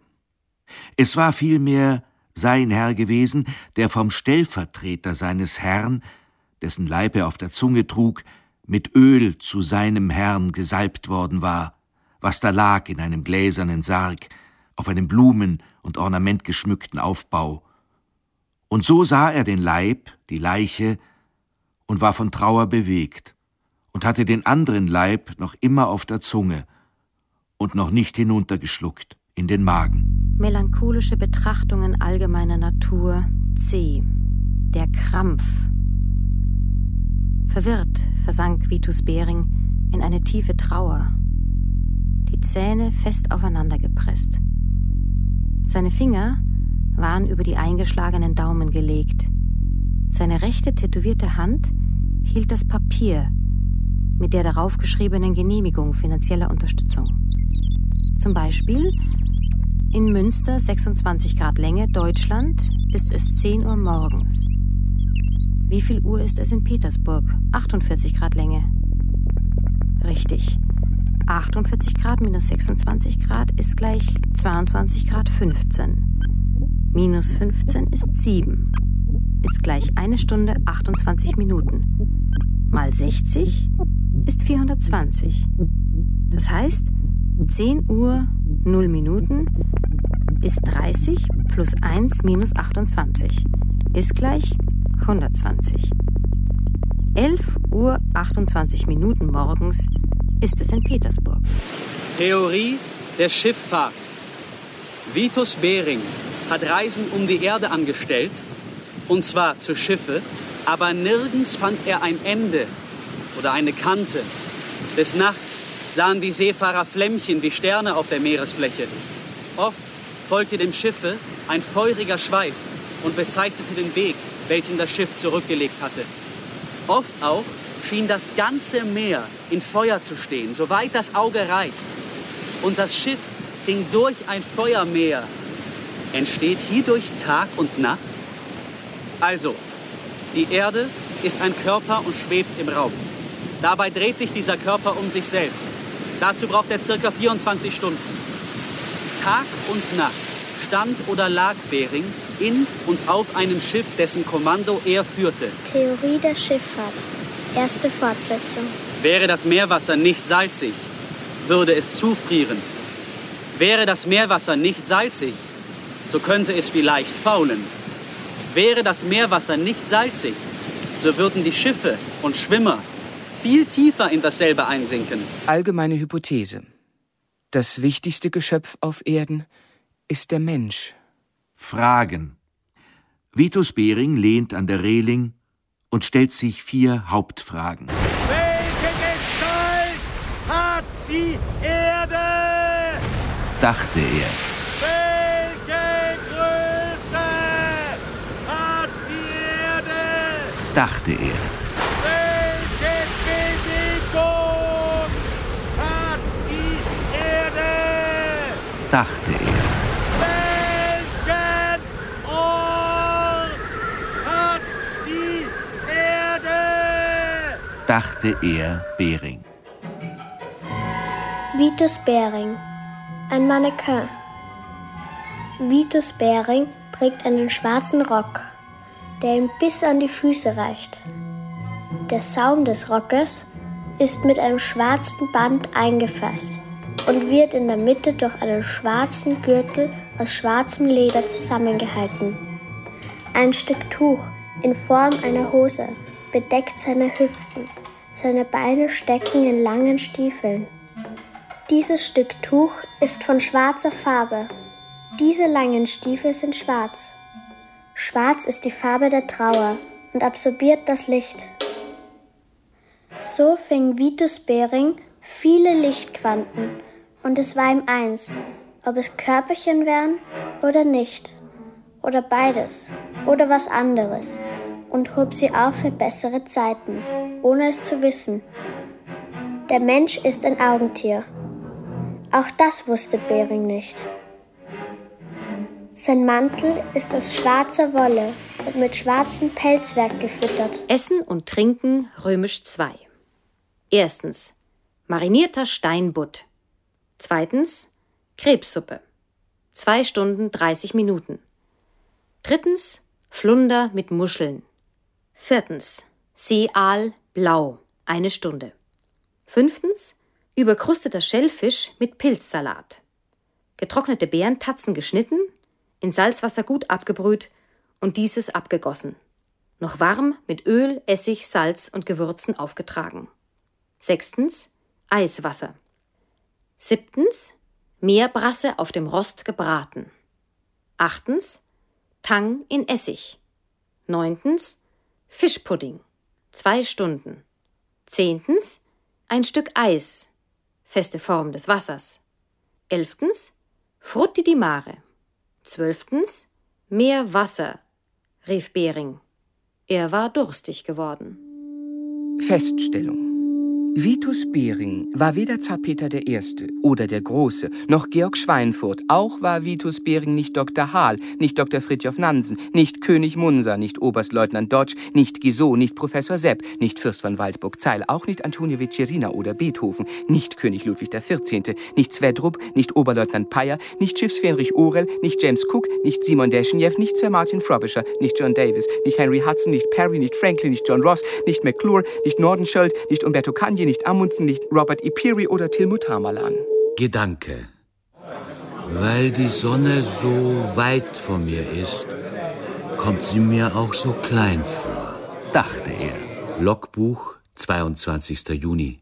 S3: Es war vielmehr sein Herr gewesen, der vom Stellvertreter seines Herrn, dessen Leib er auf der Zunge trug, mit Öl zu seinem Herrn gesalbt worden war, was da lag in einem gläsernen Sarg, auf einem blumen- und ornamentgeschmückten Aufbau. Und so sah er den Leib, die Leiche, und war von Trauer bewegt und hatte den anderen Leib noch immer auf der Zunge und noch nicht hinuntergeschluckt in den Magen.
S7: Melancholische Betrachtungen allgemeiner Natur. C. Der Krampf. Verwirrt versank Vitus Bering in eine tiefe Trauer, die Zähne fest aufeinander gepresst. Seine Finger waren über die eingeschlagenen Daumen gelegt. Seine rechte tätowierte Hand hielt das Papier mit der darauf geschriebenen Genehmigung finanzieller Unterstützung. Zum Beispiel: in Münster sechsundzwanzig Grad Länge, Deutschland, ist es zehn Uhr morgens. Wie viel Uhr ist es in Petersburg? achtundvierzig Grad Länge. Richtig. achtundvierzig Grad minus sechsundzwanzig Grad ist gleich zweiundzwanzig Grad fünfzehn. Minus fünfzehn ist sieben. Ist gleich eine Stunde achtundzwanzig Minuten. Mal sechzig ist vierhundertzwanzig. Das heißt, zehn Uhr null Minuten ist dreißig plus eins minus achtundzwanzig. Ist gleich hundertzwanzig. elf Uhr achtundzwanzig Minuten morgens ist es in Petersburg.
S5: Theorie der Schifffahrt. Vitus Bering hat Reisen um die Erde angestellt, und zwar zu Schiffe, aber nirgends fand er ein Ende oder eine Kante. Des Nachts sahen die Seefahrer Flämmchen wie Sterne auf der Meeresfläche. Oft folgte dem Schiffe ein feuriger Schweif und bezeichnete den Weg, welchen das Schiff zurückgelegt hatte. Oft auch schien das ganze Meer in Feuer zu stehen, soweit das Auge reicht. Und das Schiff ging durch ein Feuermeer. Entsteht hierdurch Tag und Nacht? Also, die Erde ist ein Körper und schwebt im Raum. Dabei dreht sich dieser Körper um sich selbst. Dazu braucht er circa vierundzwanzig Stunden. Tag und Nacht stand oder lag Bering in und auf einem Schiff, dessen Kommando er führte.
S9: Theorie der Schifffahrt. Erste Fortsetzung.
S5: Wäre das Meerwasser nicht salzig, würde es zufrieren. Wäre das Meerwasser nicht salzig, so könnte es vielleicht faulen. Wäre das Meerwasser nicht salzig, so würden die Schiffe und Schwimmer viel tiefer in dasselbe einsinken.
S11: Allgemeine Hypothese. Das wichtigste Geschöpf auf Erden ist der Mensch.
S3: Fragen. Vitus Bering lehnt an der Reling und stellt sich vier Hauptfragen.
S17: Welche Gestalt hat die Erde?
S3: Dachte er.
S17: Welche Größe hat die Erde?
S3: Dachte er.
S17: Welche Bewegung hat die Erde?
S3: Dachte er.
S17: Welchen Ort hat die Erde?
S3: Dachte er, Bering.
S9: Vitus Bering. Ein Mannequin. Vitus Bering trägt einen schwarzen Rock, der ihm bis an die Füße reicht. Der Saum des Rockes ist mit einem schwarzen Band eingefasst und wird in der Mitte durch einen schwarzen Gürtel aus schwarzem Leder zusammengehalten. Ein Stück Tuch in Form einer Hose bedeckt seine Hüften. Seine Beine stecken in langen Stiefeln. Dieses Stück Tuch ist von schwarzer Farbe. Diese langen Stiefel sind schwarz. Schwarz ist die Farbe der Trauer und absorbiert das Licht. So fing Vitus Bering viele Lichtquanten und es war ihm eins, ob es Körperchen wären oder nicht, oder beides, oder was anderes, und hob sie auf für bessere Zeiten, ohne es zu wissen. Der Mensch ist ein Augentier. Auch das wusste Bering nicht. Sein Mantel ist aus schwarzer Wolle und mit schwarzem Pelzwerk gefüttert.
S7: Essen und Trinken römisch zwei. Erstens marinierter Steinbutt. Zweitens Krebssuppe. Zwei Stunden dreißig Minuten. Drittens Flunder mit Muscheln. Viertens Seeaal blau. Eine Stunde. Fünftens überkrusteter Schellfisch mit Pilzsalat. Getrocknete Beeren Tatzen geschnitten, in Salzwasser gut abgebrüht und dieses abgegossen. Noch warm mit Öl, Essig, Salz und Gewürzen aufgetragen. Sechstens Eiswasser. Siebtens, Meerbrasse auf dem Rost gebraten. Achtens, Tang in Essig. Neuntens, Fischpudding, zwei Stunden. Zehntens, ein Stück Eis, feste Form des Wassers. Elftens, Frutti di mare. Zwölftens, mehr Wasser, rief Bering. Er war durstig geworden.
S11: Feststellung. Vitus Bering war weder Zar Peter der Erste oder der Große, noch Georg Schweinfurt. Auch war Vitus Bering nicht Doktor Hahl, nicht Doktor Fridtjof Nansen, nicht König Munsa, nicht Oberstleutnant Dodge, nicht Guizot, nicht Professor Sepp, nicht Fürst von Waldburg-Zeil, auch nicht Antonio Vicerina oder Beethoven, nicht König Ludwig der Vierzehnte, nicht Sverdrup, nicht Oberleutnant Peyer, nicht Schiffsfähnrich Orell, nicht James Cook, nicht Simon Deschenjew, nicht Sir Martin Frobisher, nicht John Davis, nicht Henry Hudson, nicht Perry, nicht Franklin, nicht John Ross, nicht McClure, nicht Nordenskjöld, nicht Umberto Kanye, nicht Amundsen, nicht Robert E. Peary oder Tilmut Tamerlan.
S10: Gedanke. Weil die Sonne so weit von mir ist, kommt sie mir auch so klein vor, dachte er. Logbuch, zweiundzwanzigster Juni.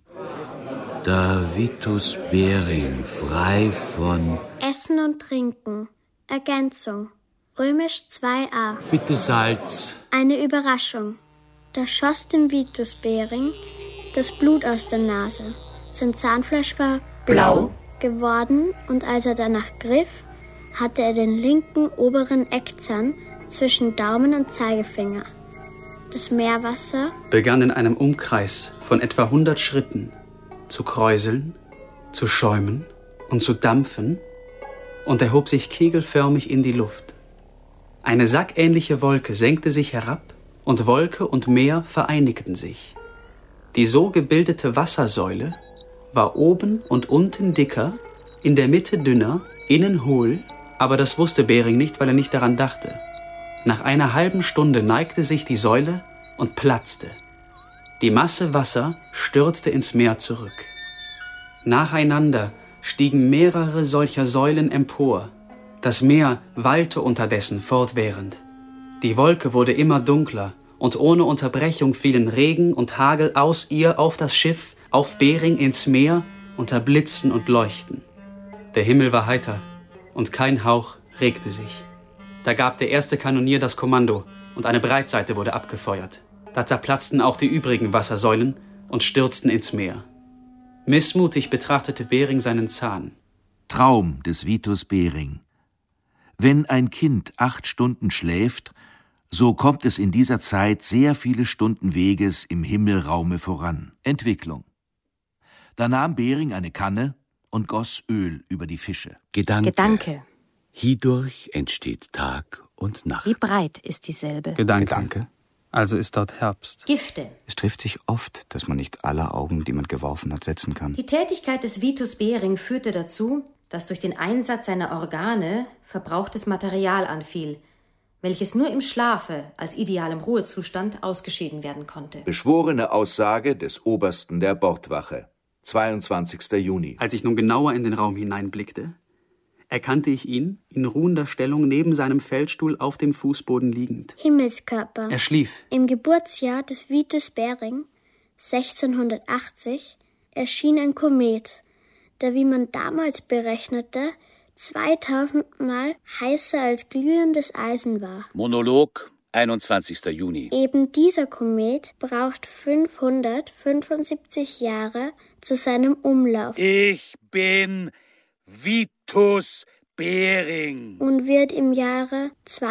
S10: Da Vitus Bering frei von
S9: Essen und Trinken. Ergänzung. Römisch zwei a.
S10: Bitte Salz.
S9: Eine Überraschung. Da schoss dem Vitus Bering das Blut aus der Nase. Sein Zahnfleisch war blau geworden und als er danach griff, hatte er den linken oberen Eckzahn zwischen Daumen und Zeigefinger. Das Meerwasser
S5: begann in einem Umkreis von etwa hundert Schritten zu kräuseln, zu schäumen und zu dampfen und erhob sich kegelförmig in die Luft. Eine sackähnliche Wolke senkte sich herab und Wolke und Meer vereinigten sich. Die so gebildete Wassersäule war oben und unten dicker, in der Mitte dünner, innen hohl, aber das wusste Bering nicht, weil er nicht daran dachte. Nach einer halben Stunde neigte sich die Säule und platzte. Die Masse Wasser stürzte ins Meer zurück. Nacheinander stiegen mehrere solcher Säulen empor. Das Meer wallte unterdessen fortwährend. Die Wolke wurde immer dunkler, und ohne Unterbrechung fielen Regen und Hagel aus ihr auf das Schiff, auf Bering ins Meer, unter Blitzen und Leuchten. Der Himmel war heiter, und kein Hauch regte sich. Da gab der erste Kanonier das Kommando, und eine Breitseite wurde abgefeuert. Da zerplatzten auch die übrigen Wassersäulen und stürzten ins Meer. Missmutig betrachtete Bering seinen Zahn.
S3: Traum des Vitus Bering. Wenn ein Kind acht Stunden schläft, so kommt es in dieser Zeit sehr viele Stunden Weges im Himmelraume voran. Entwicklung. Da nahm Bering eine Kanne und goss Öl über die Fische.
S10: Gedanke.
S7: Gedanke.
S10: Hierdurch entsteht Tag und Nacht.
S7: Wie breit ist dieselbe?
S5: Gedanke.
S8: Gedanke.
S5: Also ist dort Herbst.
S7: Gifte.
S8: Es trifft sich oft, dass man nicht alle Augen, die man geworfen hat, setzen kann.
S7: Die Tätigkeit des Vitus Bering führte dazu, dass durch den Einsatz seiner Organe verbrauchtes Material anfiel, welches nur im Schlafe als idealem Ruhezustand ausgeschieden werden konnte.
S3: Beschworene Aussage des Obersten der Bordwache, zweiundzwanzigster Juni.
S5: Als ich nun genauer in den Raum hineinblickte, erkannte ich ihn in ruhender Stellung neben seinem Feldstuhl auf dem Fußboden liegend.
S9: Himmelskörper.
S5: Er schlief.
S9: Im Geburtsjahr des Vitus Bering, sechzehnhundertachtzig, erschien ein Komet, der, wie man damals berechnete, zweitausend Mal heißer als glühendes Eisen war.
S10: Monolog, einundzwanzigster Juni.
S9: Eben dieser Komet braucht fünfhundertfünfundsiebzig Jahre zu seinem Umlauf.
S10: Ich bin Vitus Bering.
S9: Und wird im Jahre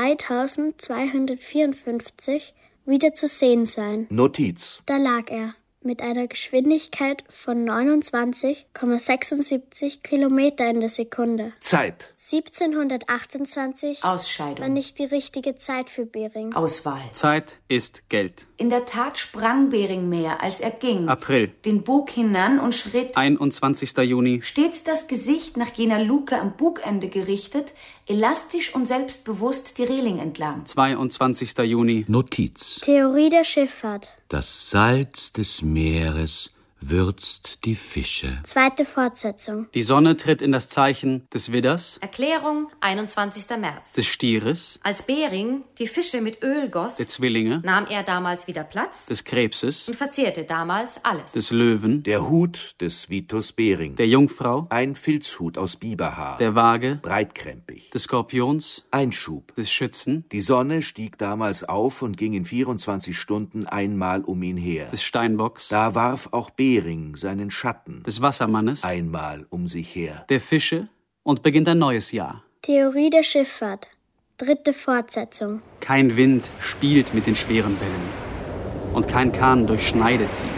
S9: zweitausendzweihundertvierundfünfzig wieder zu sehen sein.
S3: Notiz.
S9: Da lag er mit einer Geschwindigkeit von neunundzwanzig Komma sechsundsiebzig Kilometer in der Sekunde.
S3: Zeit.
S9: siebzehnhundertachtundzwanzig
S6: Ausscheidung.
S9: war nicht die richtige Zeit für Bering.
S6: Auswahl.
S5: Zeit ist Geld.
S6: In der Tat sprang Bering mehr, als er ging.
S5: April.
S6: Den Bug hinan und schritt,
S5: einundzwanzigster Juni.
S6: stets das Gesicht nach jener Luke am Bugende gerichtet, elastisch und selbstbewusst die Reling entlang.
S5: zweiundzwanzigster Juni.
S10: Notiz.
S9: Theorie der Schifffahrt.
S10: Das Salz des Meeres würzt die Fische.
S9: Zweite Fortsetzung.
S5: Die Sonne tritt in das Zeichen des Widders,
S7: Erklärung, einundzwanzigster März.
S5: des Stieres,
S7: Als Bering die Fische mit Öl goss,
S5: der Zwillinge,
S7: nahm er damals wieder Platz
S5: des Krebses,
S7: und verzehrte damals alles.
S5: des Löwen,
S3: Der Hut des Vitus Bering.
S5: der Jungfrau,
S3: Ein Filzhut aus Biberhaar.
S5: der Waage,
S3: breitkrempig.
S5: des Skorpions,
S3: Einschub.
S5: des Schützen,
S3: Die Sonne stieg damals auf und ging in vierundzwanzig Stunden einmal um ihn her.
S5: des Steinbocks,
S3: Da warf auch Bering seinen Schatten
S5: des Wassermannes,
S3: einmal um sich her.
S5: der Fische und beginnt ein neues Jahr.
S9: Theorie der Schifffahrt. Dritte Fortsetzung.
S5: Kein Wind spielt mit den schweren Wellen und kein Kahn durchschneidet sie.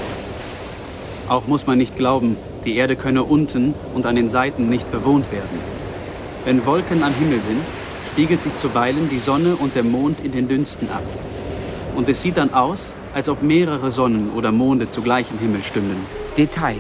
S5: Auch muss man nicht glauben, die Erde könne unten und an den Seiten nicht bewohnt werden. Wenn Wolken am Himmel sind, spiegelt sich zuweilen die Sonne und der Mond in den Dünsten ab. Und es sieht dann aus, als ob mehrere Sonnen oder Monde zugleich im Himmel stünden.
S11: Detail.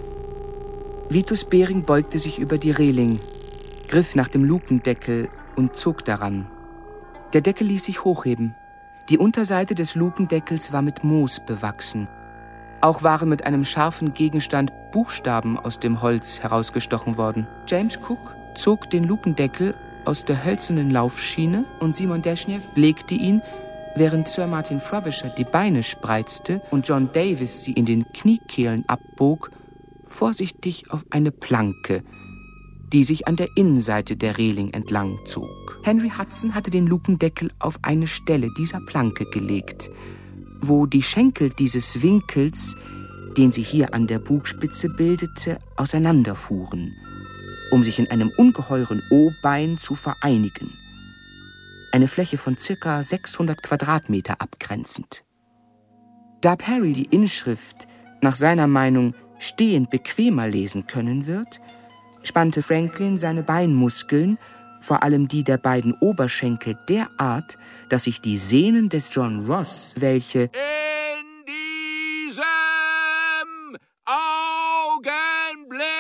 S11: Vitus Bering beugte sich über die Reling, griff nach dem Lukendeckel und zog daran. Der Deckel ließ sich hochheben. Die Unterseite des Lukendeckels war mit Moos bewachsen. Auch waren mit einem scharfen Gegenstand Buchstaben aus dem Holz herausgestochen worden. James Cook zog den Lukendeckel aus der hölzernen Laufschiene und Simon Deschnev legte ihn, während Sir Martin Frobisher die Beine spreizte und John Davis sie in den Kniekehlen abbog, vorsichtig auf eine Planke, die sich an der Innenseite der Reling entlang zog. Henry Hudson hatte den Lukendeckel auf eine Stelle dieser Planke gelegt, wo die Schenkel dieses Winkels, den sie hier an der Bugspitze bildete, auseinanderfuhren, um sich in einem ungeheuren O-Bein zu vereinigen. Eine Fläche von circa sechshundert Quadratmeter abgrenzend. Da Perry die Inschrift nach seiner Meinung stehend bequemer lesen können wird, spannte Franklin seine Beinmuskeln, vor allem die der beiden Oberschenkel, derart, dass sich die Sehnen des John Ross, welche
S17: In diesem Augenblick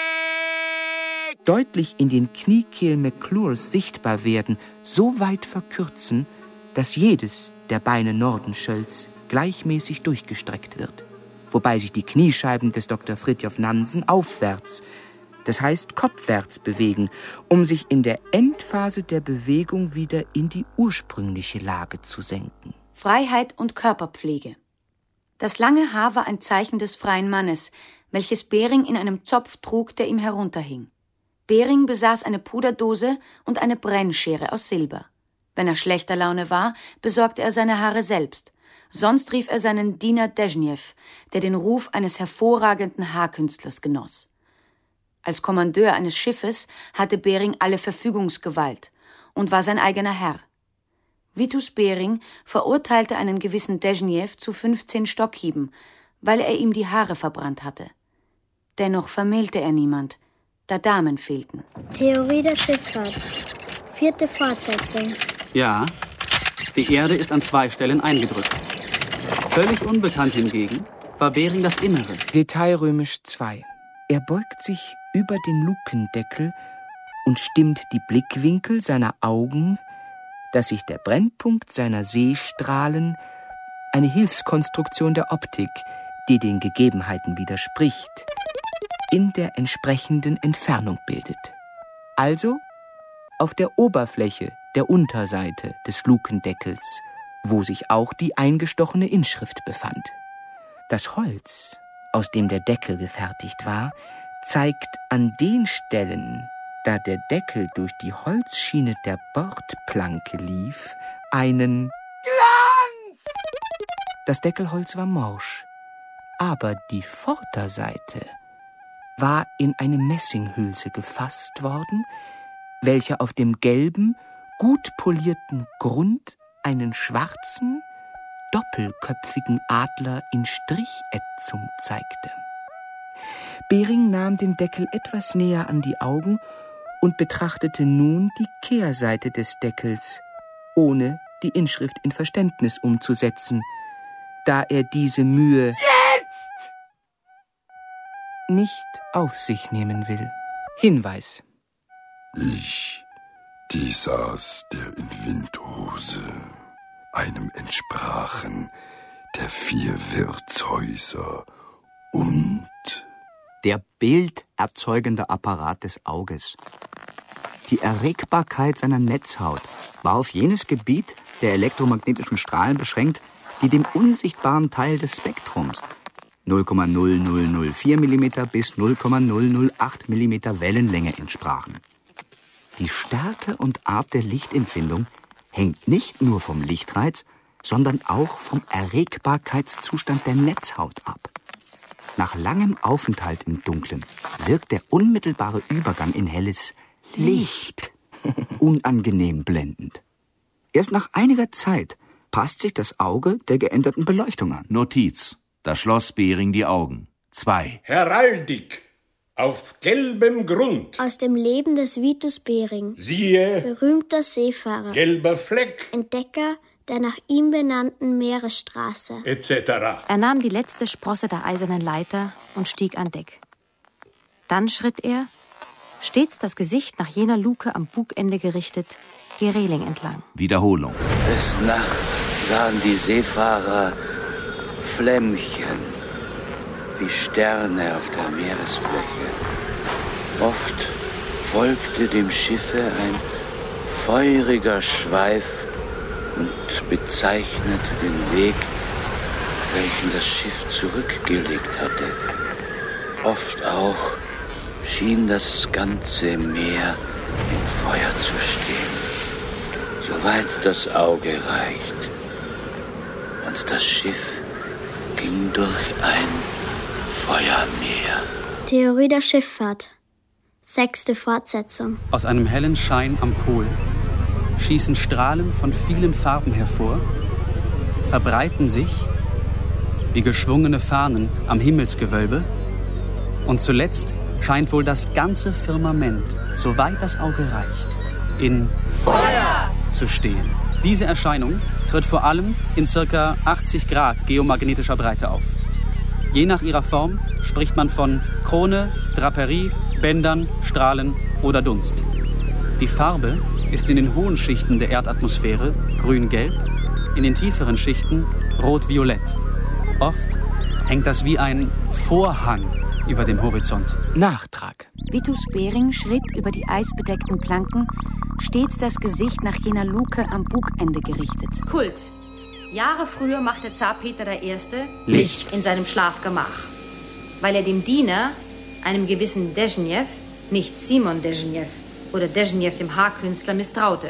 S11: deutlich in den Kniekehlen McClures sichtbar werden, so weit verkürzen, dass jedes der Beine Nordenschölds gleichmäßig durchgestreckt wird, wobei sich die Kniescheiben des Doktor Fridtjof Nansen aufwärts, das heißt kopfwärts bewegen, um sich in der Endphase der Bewegung wieder in die ursprüngliche Lage zu senken.
S6: Freiheit und Körperpflege. Das lange Haar war ein Zeichen des freien Mannes, welches Bering in einem Zopf trug, der ihm herunterhing. Bering besaß eine Puderdose und eine Brennschere aus Silber. Wenn er schlechter Laune war, besorgte er seine Haare selbst. Sonst rief er seinen Diener Deschnev, der den Ruf eines hervorragenden Haarkünstlers genoss. Als Kommandeur eines Schiffes hatte Bering alle Verfügungsgewalt und war sein eigener Herr. Vitus Bering verurteilte einen gewissen Deschnev zu fünfzehn Stockhieben, weil er ihm die Haare verbrannt hatte. Dennoch vermählte er niemand, da Damen fehlten.
S9: Theorie der Schifffahrt. Vierte Fortsetzung.
S5: Ja, die Erde ist an zwei Stellen eingedrückt. Völlig unbekannt hingegen war Bering das Innere.
S11: Detail römisch zwei. Er beugt sich über den Lukendeckel und stimmt die Blickwinkel seiner Augen, dass sich der Brennpunkt seiner Sehstrahlen, eine Hilfskonstruktion der Optik, die den Gegebenheiten widerspricht, in der entsprechenden Entfernung bildet. Also auf der Oberfläche der Unterseite des Lukendeckels, wo sich auch die eingestochene Inschrift befand. Das Holz, aus dem der Deckel gefertigt war, zeigt an den Stellen, da der Deckel durch die Holzschiene der Bordplanke lief, einen Glanz! Das Deckelholz war morsch, aber die Vorderseite war in eine Messinghülse gefasst worden, welche auf dem gelben, gut polierten Grund einen schwarzen, doppelköpfigen Adler in Strichätzung zeigte. Bering nahm den Deckel etwas näher an die Augen und betrachtete nun die Kehrseite des Deckels, ohne die Inschrift in Verständnis umzusetzen, da er diese Mühe jetzt nicht auf sich nehmen will. Hinweis.
S18: Ich, Thesaß, der in Windhose, einem entsprachen der vier Wirtshäuser Und?
S8: Der bilderzeugende Apparat des Auges. Die Erregbarkeit seiner Netzhaut war auf jenes Gebiet der elektromagnetischen Strahlen beschränkt, die dem unsichtbaren Teil des Spektrums null Komma null null null vier Millimeter bis null Komma null null acht Millimeter Wellenlänge entsprachen. Die Stärke und Art der Lichtempfindung hängt nicht nur vom Lichtreiz, sondern auch vom Erregbarkeitszustand der Netzhaut ab. Nach langem Aufenthalt im Dunklen wirkt der unmittelbare Übergang in helles Licht unangenehm blendend. Erst nach einiger Zeit passt sich das Auge der geänderten Beleuchtung an.
S3: Notiz: Da schloss Bering die Augen. zwei.
S4: Heraldik auf gelbem Grund.
S9: Aus dem Leben des Vitus Bering.
S4: Siehe
S9: Berühmter Seefahrer.
S4: Gelber Fleck.
S9: Entdecker der nach ihm benannten Meeresstraße.
S4: et cetera.
S7: Er nahm die letzte Sprosse der eisernen Leiter und stieg an Deck. Dann schritt er, stets das Gesicht nach jener Luke am Bugende gerichtet, die Reling entlang.
S3: Wiederholung.
S10: Des Nachts sahen die Seefahrer Flämmchen wie Sterne auf der Meeresfläche. Oft folgte dem Schiffe ein feuriger Schweif und bezeichnete den Weg, welchen das Schiff zurückgelegt hatte. Oft auch schien das ganze Meer im Feuer zu stehen, soweit das Auge reicht. Und das Schiff ging durch ein Feuermeer.
S9: Theorie der Schifffahrt. Sechste Fortsetzung.
S5: Aus einem hellen Schein am Pol schießen Strahlen von vielen Farben hervor, verbreiten sich wie geschwungene Fahnen am Himmelsgewölbe und zuletzt scheint wohl das ganze Firmament, soweit das Auge reicht, in Feuer zu stehen. Diese Erscheinung tritt vor allem in ca. achtzig Grad geomagnetischer Breite auf. Je nach ihrer Form spricht man von Krone, Draperie, Bändern, Strahlen oder Dunst. Die Farbe ist in den hohen Schichten der Erdatmosphäre grün-gelb, in den tieferen Schichten rot-violett. Oft hängt das wie ein Vorhang über dem Horizont.
S11: Nachtrag.
S6: Vitus Bering schritt über die eisbedeckten Planken, stets das Gesicht nach jener Luke am Bugende gerichtet.
S7: Kult. Jahre früher machte Zar Peter der Erste
S11: Licht
S7: in seinem Schlafgemach, weil er dem Diener, einem gewissen Dezhnev, nicht Simon Dezhnev oder Dezhnev dem Haarkünstler, misstraute.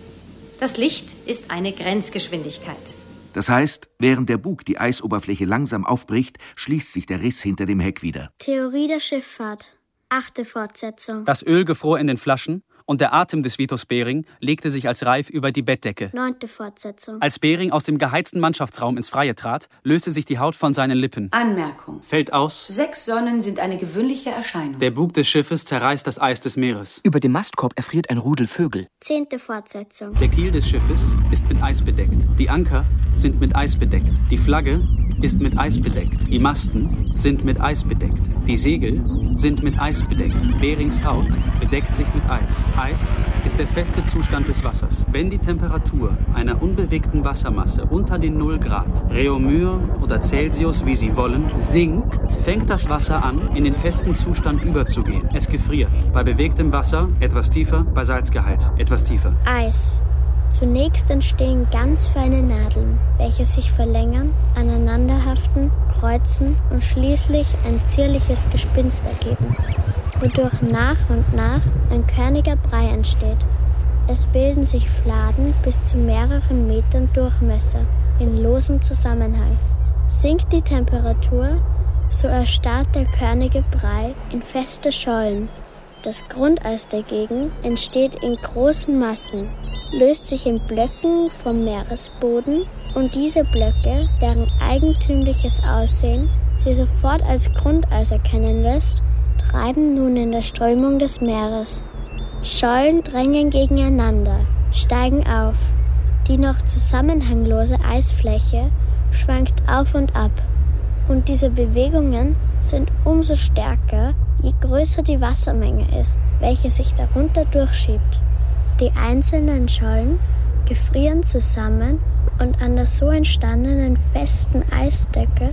S7: Das Licht ist eine Grenzgeschwindigkeit.
S3: Das heißt, während der Bug die Eisoberfläche langsam aufbricht, schließt sich der Riss hinter dem Heck wieder.
S9: Theorie der Schifffahrt. Achte Fortsetzung.
S5: Das Öl gefror in den Flaschen und der Atem des Vitus Bering legte sich als Reif über die Bettdecke.
S9: Neunte Fortsetzung.
S5: Als Bering aus dem geheizten Mannschaftsraum ins Freie trat, löste sich die Haut von seinen Lippen.
S6: Anmerkung.
S5: Fällt aus.
S6: Sechs Sonnen sind eine gewöhnliche Erscheinung.
S5: Der Bug des Schiffes zerreißt das Eis des Meeres.
S11: Über dem Mastkorb erfriert ein Rudel Vögel.
S9: Zehnte Fortsetzung.
S5: Der Kiel des Schiffes ist mit Eis bedeckt. Die Anker sind mit Eis bedeckt. Die Flagge ist mit Eis bedeckt. Die Masten sind mit Eis bedeckt. Die Segel sind mit Eis bedeckt. Berings Haut bedeckt sich mit Eis. Eis ist der feste Zustand des Wassers. Wenn die Temperatur einer unbewegten Wassermasse unter den null Grad, Reaumur oder Celsius, wie Sie wollen, sinkt, fängt das Wasser an, in den festen Zustand überzugehen. Es gefriert. Bei bewegtem Wasser etwas tiefer, bei Salzgehalt etwas tiefer.
S9: Eis. Zunächst entstehen ganz feine Nadeln, welche sich verlängern, aneinanderhaften, kreuzen und schließlich ein zierliches Gespinst ergeben, wodurch nach und nach ein körniger Brei entsteht. Es bilden sich Fladen bis zu mehreren Metern Durchmesser in losem Zusammenhang. Sinkt die Temperatur, so erstarrt der körnige Brei in feste Schollen. Das Grundeis dagegen entsteht in großen Massen, löst sich in Blöcken vom Meeresboden und diese Blöcke, deren eigentümliches Aussehen sie sofort als Grundeis erkennen lässt, treiben nun in der Strömung des Meeres. Schollen drängen gegeneinander, steigen auf. Die noch zusammenhanglose Eisfläche schwankt auf und ab. Und diese Bewegungen sind umso stärker, je größer die Wassermenge ist, welche sich darunter durchschiebt. Die einzelnen Schollen gefrieren zusammen und an der so entstandenen festen Eisdecke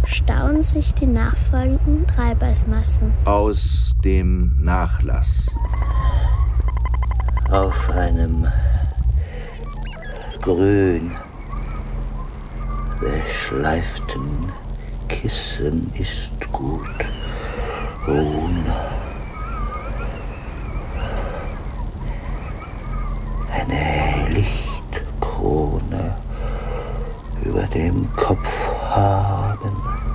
S9: stauen sich die nachfolgenden Treibeißmassen.
S3: Aus dem Nachlass.
S10: Auf einem grün beschleiften Kissen ist gut ruhen. Eine Lichtkrone über dem Kopf haben.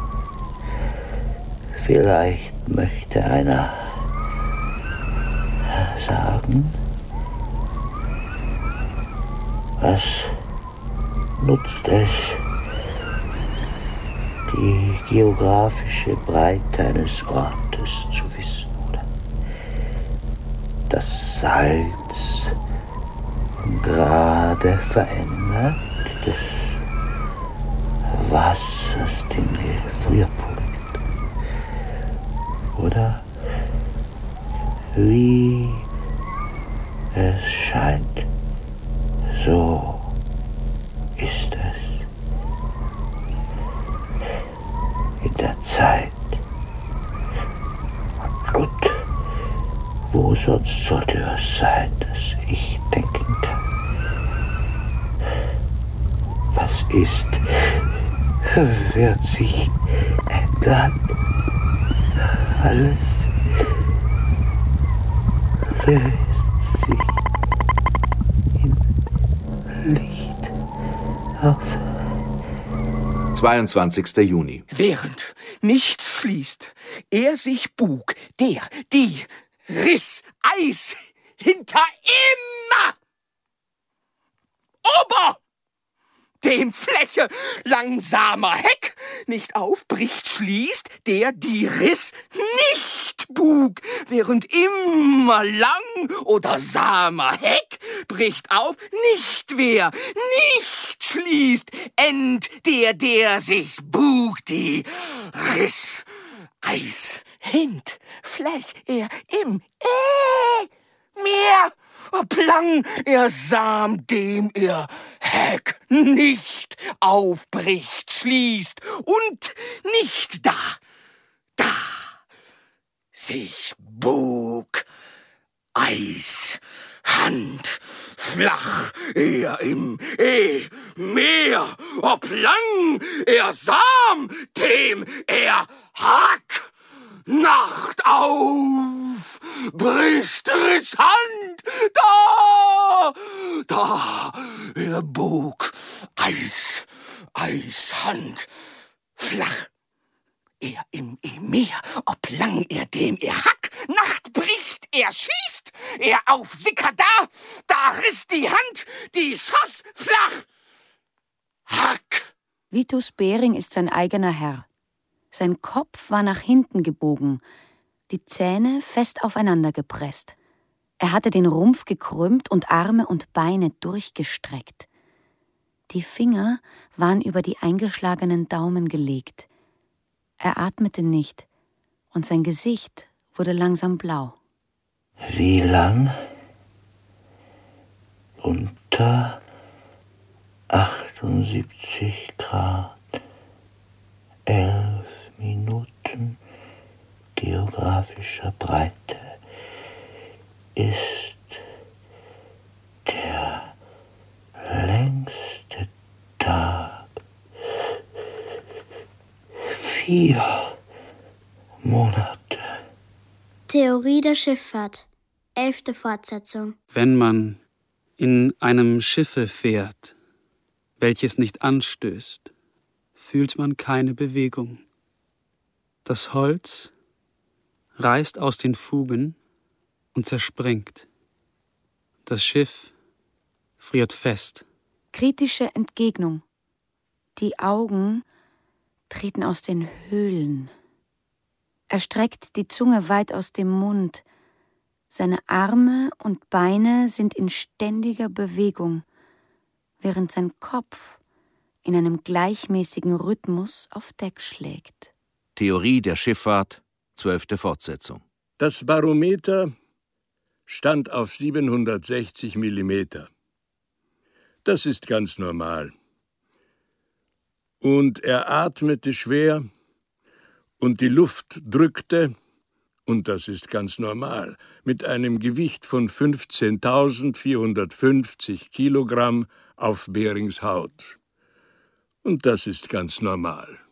S10: Vielleicht möchte einer sagen, was nutzt es, die geografische Breite eines Ortes zu wissen? Das Salz gerade verändert, des Wassers den Gefrierpunkt. Oder wie es scheint, so ist es. In der Zeit. Und wo sonst sollte es sein, dass ich denken kann? Was ist, wird sich ändern. Alles löst sich im Licht auf.
S3: zweiundzwanzigster Juni.
S11: Während nichts schließt, er sich bug, der, die, riss Eis hinter immer. Ober! Dem Fläche langsamer Heck nicht aufbricht, schließt, der die Riss nicht bug, während immer lang oder samer Heck bricht auf, nicht wer, nicht schließt, end der, der sich bug, die Riss, Eis, hint, Flech, er im, äh, mehr, ob lang er sam, dem er Heck nicht aufbricht, schließt und nicht da, da sich bug, Eis, Hand, flach, er im eh, Meer, ob lang er sam, dem er Hack, Nacht auf, bricht Riss Hand, da, da, er bog, Eis, Eishand, flach, er im Meer, ob lang er dem er Hack, Nacht bricht, er schießt, er auf Sicker da, da riss die Hand, die schoss flach, Hack.
S6: Vitus Bering ist sein eigener Herr. Sein Kopf war nach hinten gebogen, die Zähne fest aufeinander gepresst. Er hatte den Rumpf gekrümmt und Arme und Beine durchgestreckt. Die Finger waren über die eingeschlagenen Daumen gelegt. Er atmete nicht und sein Gesicht wurde langsam blau.
S10: Wie lang? Unter achtundsiebzig Grad, elf Minuten geografischer Breite ist der längste Tag. Vier Monate.
S9: Theorie der Schifffahrt. Elfte Fortsetzung.
S5: Wenn man in einem Schiffe fährt, welches nicht anstößt, fühlt man keine Bewegung. Das Holz reißt aus den Fugen und zerspringt. Das Schiff friert fest.
S6: Kritische Entgegnung. Die Augen treten aus den Höhlen. Er streckt die Zunge weit aus dem Mund. Seine Arme und Beine sind in ständiger Bewegung, während sein Kopf in einem gleichmäßigen Rhythmus auf Deck schlägt.
S3: Theorie der Schifffahrt, zwölfte Fortsetzung.
S4: Das Barometer stand auf siebenhundertsechzig Millimeter. Das ist ganz normal. Und er atmete schwer Und die Luft drückte, und das ist ganz normal, mit einem Gewicht von fünfzehntausendvierhundertfünfzig Kilogramm auf Berings Haut. Und das ist ganz normal.